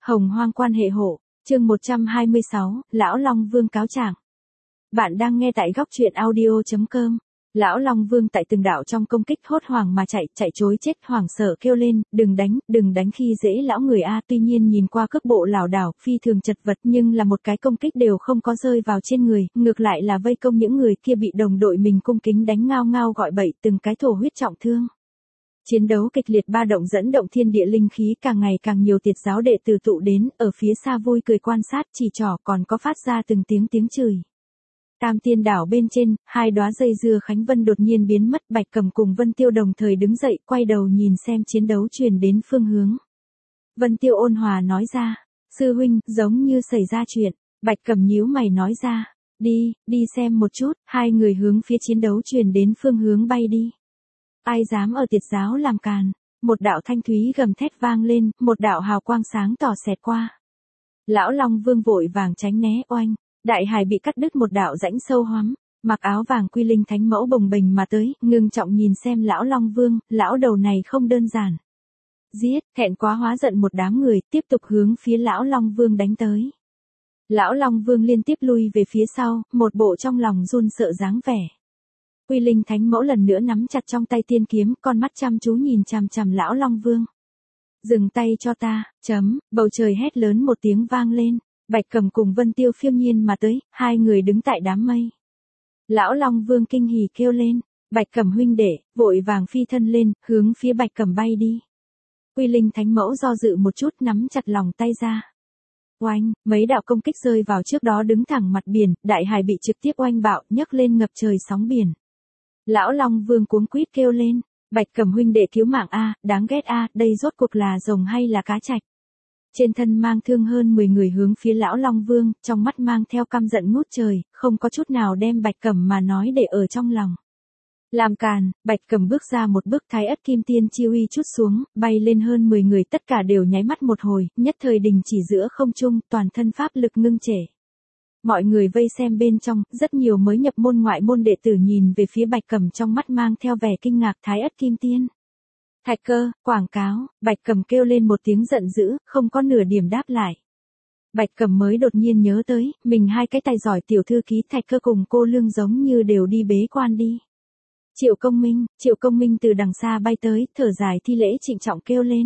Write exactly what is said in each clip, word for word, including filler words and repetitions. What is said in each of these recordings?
Hồng Hoang quan hệ hộ, chương một trăm hai mươi sáu, Lão Long Vương cáo trạng. Bạn đang nghe tại góc truyện audio.com. Lão Long Vương tại từng đạo trong công kích hốt hoảng mà chạy, chạy trối chết hoảng sợ kêu lên, đừng đánh, đừng đánh khi dễ lão người a. Tuy nhiên nhìn qua cước bộ lảo đảo, phi thường chật vật nhưng là một cái công kích đều không có rơi vào trên người, ngược lại là vây công những người kia bị đồng đội mình cung kính đánh ngao ngao gọi bậy, từng cái thổ huyết trọng thương. Chiến đấu kịch liệt ba động dẫn động thiên địa linh khí, càng ngày càng nhiều tiệt giáo đệ tử tụ đến, ở phía xa vui cười quan sát, chỉ trỏ còn có phát ra từng tiếng tiếng chửi. Tam Tiên đảo bên trên, hai đóa dây dưa Khánh Vân đột nhiên biến mất, Bạch Cầm cùng Vân Tiêu đồng thời đứng dậy, quay đầu nhìn xem chiến đấu truyền đến phương hướng. Vân Tiêu ôn hòa nói ra, sư huynh, giống như xảy ra chuyện. Bạch Cầm nhíu mày nói ra, đi, đi xem một chút. Hai người hướng phía chiến đấu truyền đến phương hướng bay đi. Ai dám ở tiệt giáo làm càn? Một đạo thanh thúy gầm thét vang lên, một đạo hào quang sáng tỏ xẹt qua. Lão Long Vương vội vàng tránh né, oanh. Đại hải bị cắt đứt một đạo rãnh sâu hoắm, mặc áo vàng Quy Linh Thánh Mẫu bồng bềnh mà tới, ngưng trọng nhìn xem lão Long Vương, lão đầu này không đơn giản. Giết, thẹn quá hóa giận một đám người, tiếp tục hướng phía lão Long Vương đánh tới. Lão Long Vương liên tiếp lui về phía sau, một bộ trong lòng run sợ dáng vẻ. Quy Linh Thánh Mẫu lần nữa nắm chặt trong tay tiên kiếm, con mắt chăm chú nhìn chằm chằm lão Long Vương. Dừng tay cho ta, chấm, bầu trời hét lớn một tiếng vang lên. Bạch Cầm cùng Vân Tiêu phiêu nhiên mà tới, hai người đứng tại đám mây. Lão Long Vương kinh hỉ kêu lên, Bạch Cầm huynh đệ, vội vàng phi thân lên, hướng phía Bạch Cầm bay đi. Quy Linh Thánh Mẫu do dự một chút nắm chặt lòng tay ra. Oanh, mấy đạo công kích rơi vào trước đó đứng thẳng mặt biển, đại hải bị trực tiếp oanh bạo, nhấc lên ngập trời sóng biển. Lão Long Vương cuống quýt kêu lên, Bạch Cầm huynh đệ cứu mạng a, đáng ghét a, đây rốt cuộc là rồng hay là cá trạch? Trên thân mang thương hơn mười người hướng phía lão Long Vương, trong mắt mang theo căm giận ngút trời, không có chút nào đem Bạch Cầm mà nói để ở trong lòng. Làm càn, Bạch Cầm bước ra một bước, Thái Ất Kim Tiên chi uy chút xuống, bay lên hơn mười người, tất cả đều nháy mắt một hồi, nhất thời đình chỉ giữa không trung, toàn thân pháp lực ngưng trệ. Mọi người vây xem bên trong, rất nhiều mới nhập môn ngoại môn đệ tử nhìn về phía Bạch Cầm trong mắt mang theo vẻ kinh ngạc. Thái Ất Kim Tiên. Thạch Cơ, quảng cáo, Bạch Cầm kêu lên một tiếng giận dữ, không có nửa điểm đáp lại. Bạch Cầm mới đột nhiên nhớ tới, mình hai cái tài giỏi tiểu thư ký Thạch Cơ cùng cô Lương giống như đều đi bế quan đi. Triệu Công Minh, Triệu Công Minh từ đằng xa bay tới, thở dài thi lễ trịnh trọng kêu lên.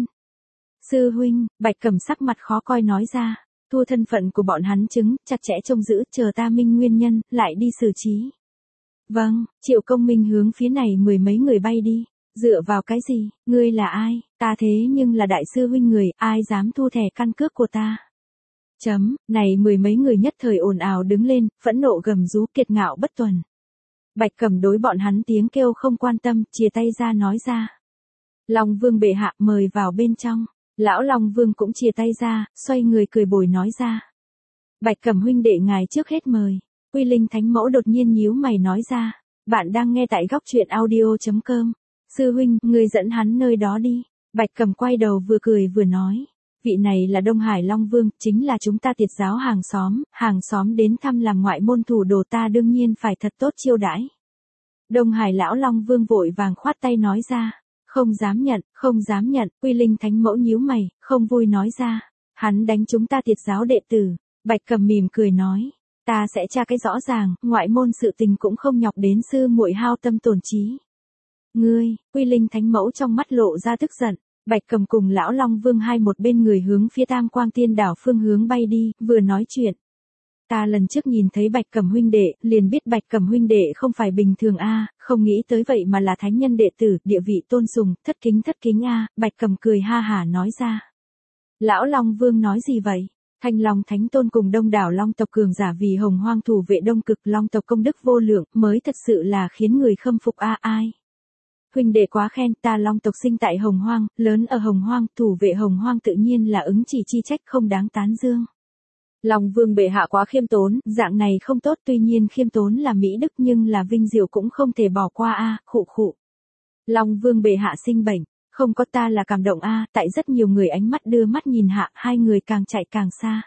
Sư huynh, Bạch Cầm sắc mặt khó coi nói ra, thua thân phận của bọn hắn chứng, chặt chẽ trông giữ, chờ ta minh nguyên nhân, lại đi xử trí. Vâng, Triệu Công Minh hướng phía này mười mấy người bay đi. Dựa vào cái gì, ngươi là ai, ta thế nhưng là đại sư huynh người, ai dám thu thẻ căn cước của ta. Chấm, này mười mấy người nhất thời ồn ào đứng lên, phẫn nộ gầm rú kiệt ngạo bất tuần. Bạch Cầm đối bọn hắn tiếng kêu không quan tâm, chia tay ra nói ra. Long Vương bệ hạ mời vào bên trong, lão Long Vương cũng chia tay ra, xoay người cười bồi nói ra. Bạch Cầm huynh đệ ngài trước hết mời, Quy Linh Thánh Mẫu đột nhiên nhíu mày nói ra. Bạn đang nghe tại góc truyện audio.com. Sư huynh, ngươi dẫn hắn nơi đó đi. Bạch Cầm quay đầu vừa cười vừa nói. Vị này là Đông Hải Long Vương, chính là chúng ta tiệt giáo hàng xóm, hàng xóm đến thăm làm ngoại môn thủ đồ, ta đương nhiên phải thật tốt chiêu đãi. Đông Hải lão Long Vương vội vàng khoát tay nói ra. Không dám nhận, không dám nhận, Quy Linh Thánh Mẫu nhíu mày, không vui nói ra. Hắn đánh chúng ta tiệt giáo đệ tử. Bạch Cầm mỉm cười nói. Ta sẽ tra cái rõ ràng, ngoại môn sự tình cũng không nhọc đến sư muội hao tâm tổn trí. Ngươi, Quy Linh Thánh Mẫu trong mắt lộ ra tức giận. Bạch Cầm cùng lão Long Vương hai một bên người hướng phía Tam Quang Tiên đảo phương hướng bay đi, vừa nói chuyện. Ta lần trước nhìn thấy Bạch Cầm huynh đệ, liền biết Bạch Cầm huynh đệ không phải bình thường a, không nghĩ tới vậy mà là thánh nhân đệ tử, địa vị tôn sùng, thất kính thất kính a. Bạch Cầm cười ha hả nói ra. Lão Long Vương nói gì vậy? Thanh Long Thánh Tôn cùng đông đảo Long tộc cường giả vì Hồng Hoang thủ vệ Đông Cực, Long tộc công đức vô lượng, mới thật sự là khiến người khâm phục a. Ai? Huynh đệ quá khen, ta Long tộc sinh tại Hồng Hoang, lớn ở Hồng Hoang, thủ vệ Hồng Hoang tự nhiên là ứng chỉ chi trách, không đáng tán dương. Long Vương bệ hạ quá khiêm tốn, dạng này không tốt, tuy nhiên khiêm tốn là mỹ đức nhưng là vinh diệu cũng không thể bỏ qua a. À, khụ khụ. Long Vương bệ hạ sinh bệnh, không có ta là cảm động a. À, tại rất nhiều người ánh mắt đưa mắt nhìn hạ, hai người càng chạy càng xa.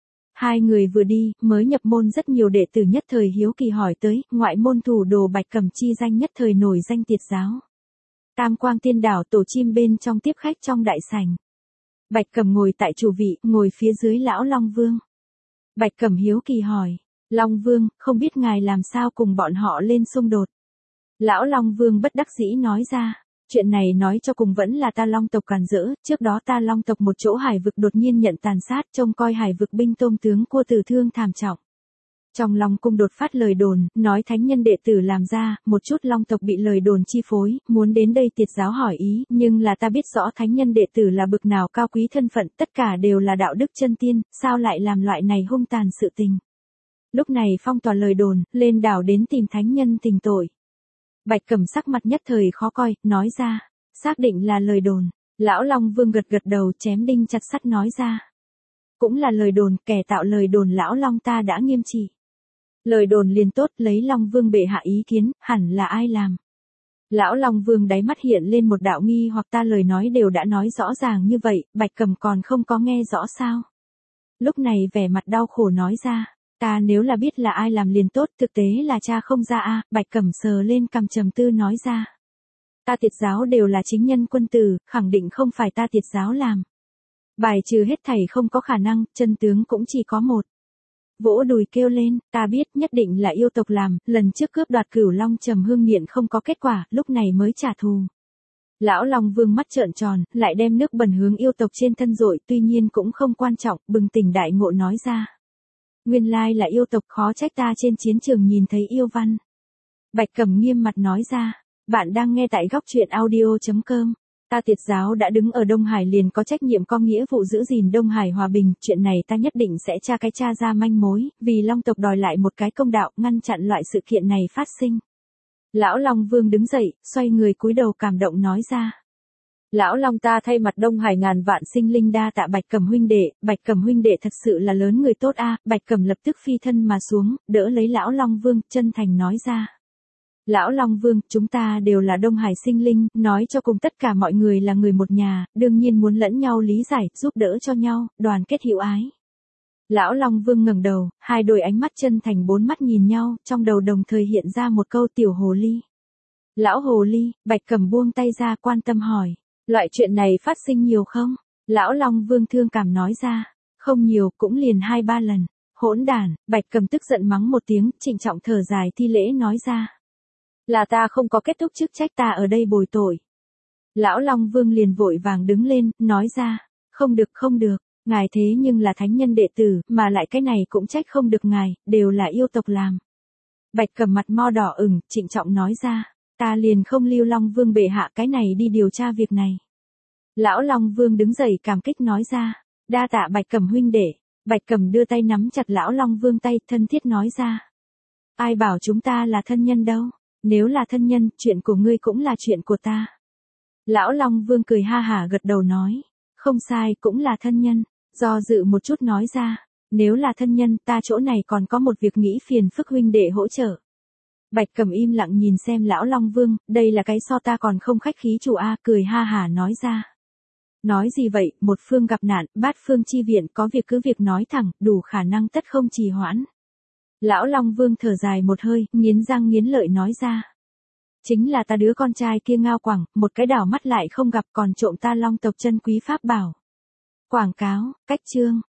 Hai người vừa đi, mới nhập môn rất nhiều đệ tử nhất thời hiếu kỳ hỏi tới, ngoại môn thủ đồ Bạch Cầm chi danh nhất thời nổi danh tiệt giáo. Tam Quang Tiên đảo tổ chim bên trong tiếp khách trong đại sảnh. Bạch Cẩm ngồi tại chủ vị, ngồi phía dưới lão Long Vương. Bạch Cẩm hiếu kỳ hỏi, Long Vương, không biết ngài làm sao cùng bọn họ lên xung đột. Lão Long Vương bất đắc dĩ nói ra, chuyện này nói cho cùng vẫn là ta Long tộc càn rỡ, trước đó ta Long tộc một chỗ hải vực đột nhiên nhận tàn sát, trông coi hải vực binh tôm tướng cua tử thương thảm trọng. Trong Long cung đột phát lời đồn, nói thánh nhân đệ tử làm ra, một chút Long tộc bị lời đồn chi phối, muốn đến đây tiệt giáo hỏi ý, nhưng là ta biết rõ thánh nhân đệ tử là bực nào cao quý thân phận, tất cả đều là đạo đức chân tiên, sao lại làm loại này hung tàn sự tình. Lúc này phong tỏa lời đồn, lên đảo đến tìm thánh nhân tình tội. Bạch Cẩm sắc mặt nhất thời khó coi, nói ra, xác định là lời đồn. Lão Long Vương gật gật đầu, chém đinh chặt sắt nói ra. Cũng là lời đồn, kẻ tạo lời đồn lão Long ta đã nghiêm trị. Lời đồn liền tốt, lấy Long Vương bệ hạ ý kiến, hẳn là ai làm. Lão Long Vương đáy mắt hiện lên một đạo nghi hoặc ta lời nói đều đã nói rõ ràng như vậy, Bạch Cẩm còn không có nghe rõ sao. Lúc này vẻ mặt đau khổ nói ra, ta nếu là biết là ai làm liền tốt, thực tế là cha không ra a. Bạch Cẩm sờ lên cằm trầm tư nói ra. Ta tiệt giáo đều là chính nhân quân tử, khẳng định không phải ta tiệt giáo làm. Bài trừ hết thảy không có khả năng, chân tướng cũng chỉ có một. Vỗ đùi kêu lên, ta biết nhất định là yêu tộc làm, lần trước cướp đoạt Cửu Long Trầm Hương Miện không có kết quả, lúc này mới trả thù. Lão Long Vương mắt trợn tròn, lại đem nước bẩn hướng yêu tộc trên thân dội, tuy nhiên cũng không quan trọng, bừng tỉnh đại ngộ nói ra. Nguyên lai là yêu tộc, khó trách ta trên chiến trường nhìn thấy yêu văn. Bạch Cẩm nghiêm mặt nói ra, bạn đang nghe tại góc truyện audio chấm com. Ta tiệt giáo đã đứng ở Đông Hải liền có trách nhiệm có nghĩa vụ giữ gìn Đông Hải hòa bình, chuyện này ta nhất định sẽ tra cái tra ra manh mối, vì Long tộc đòi lại một cái công đạo, ngăn chặn loại sự kiện này phát sinh. Lão Long Vương đứng dậy, xoay người cúi đầu cảm động nói ra. Lão Long ta thay mặt Đông Hải ngàn vạn sinh linh đa tạ Bạch Cẩm huynh đệ, Bạch Cẩm huynh đệ thật sự là lớn người tốt a. Bạch Cẩm lập tức phi thân mà xuống, đỡ lấy Lão Long Vương, chân thành nói ra. Lão Long Vương, chúng ta đều là Đông Hải sinh linh, nói cho cùng tất cả mọi người là người một nhà, đương nhiên muốn lẫn nhau lý giải, giúp đỡ cho nhau, đoàn kết hữu ái. Lão Long Vương ngẩng đầu, hai đôi ánh mắt chân thành bốn mắt nhìn nhau, trong đầu đồng thời hiện ra một câu tiểu hồ ly. Lão hồ ly, Bạch Cẩm buông tay ra quan tâm hỏi, loại chuyện này phát sinh nhiều không? Lão Long Vương thương cảm nói ra, không nhiều, cũng liền hai ba lần. Hỗn đản, Bạch Cẩm tức giận mắng một tiếng, trịnh trọng thở dài thi lễ nói ra. Là ta không có kết thúc chức trách ta ở đây bồi tội. Lão Long Vương liền vội vàng đứng lên, nói ra, không được không được, ngài thế nhưng là thánh nhân đệ tử, mà lại cái này cũng trách không được ngài, đều là yêu tộc làm. Bạch Cẩm mặt mo đỏ ửng, trịnh trọng nói ra, ta liền không lưu Long Vương bệ hạ cái này đi điều tra việc này. Lão Long Vương đứng dậy cảm kích nói ra, đa tạ Bạch Cẩm huynh đệ. Bạch Cẩm đưa tay nắm chặt Lão Long Vương tay, thân thiết nói ra. Ai bảo chúng ta là thân nhân đâu, nếu là thân nhân, chuyện của ngươi cũng là chuyện của ta. Lão Long Vương cười ha hả gật đầu nói, không sai, cũng là thân nhân, do dự một chút nói ra, nếu là thân nhân, ta chỗ này còn có một việc nghĩ phiền phức huynh đệ hỗ trợ. Bạch Cẩm im lặng nhìn xem Lão Long Vương, đây là cái so ta còn không khách khí chủ a, cười ha hả nói ra. Nói gì vậy, một phương gặp nạn, bát phương chi viện, có việc cứ việc nói thẳng, đủ khả năng tất không trì hoãn. Lão Long Vương thở dài một hơi, nghiến răng nghiến lợi nói ra. Chính là ta đứa con trai kia Ngao Quảng, một cái đảo mắt lại không gặp còn trộm ta Long tộc chân quý pháp bảo. Quảng cáo, cách chương.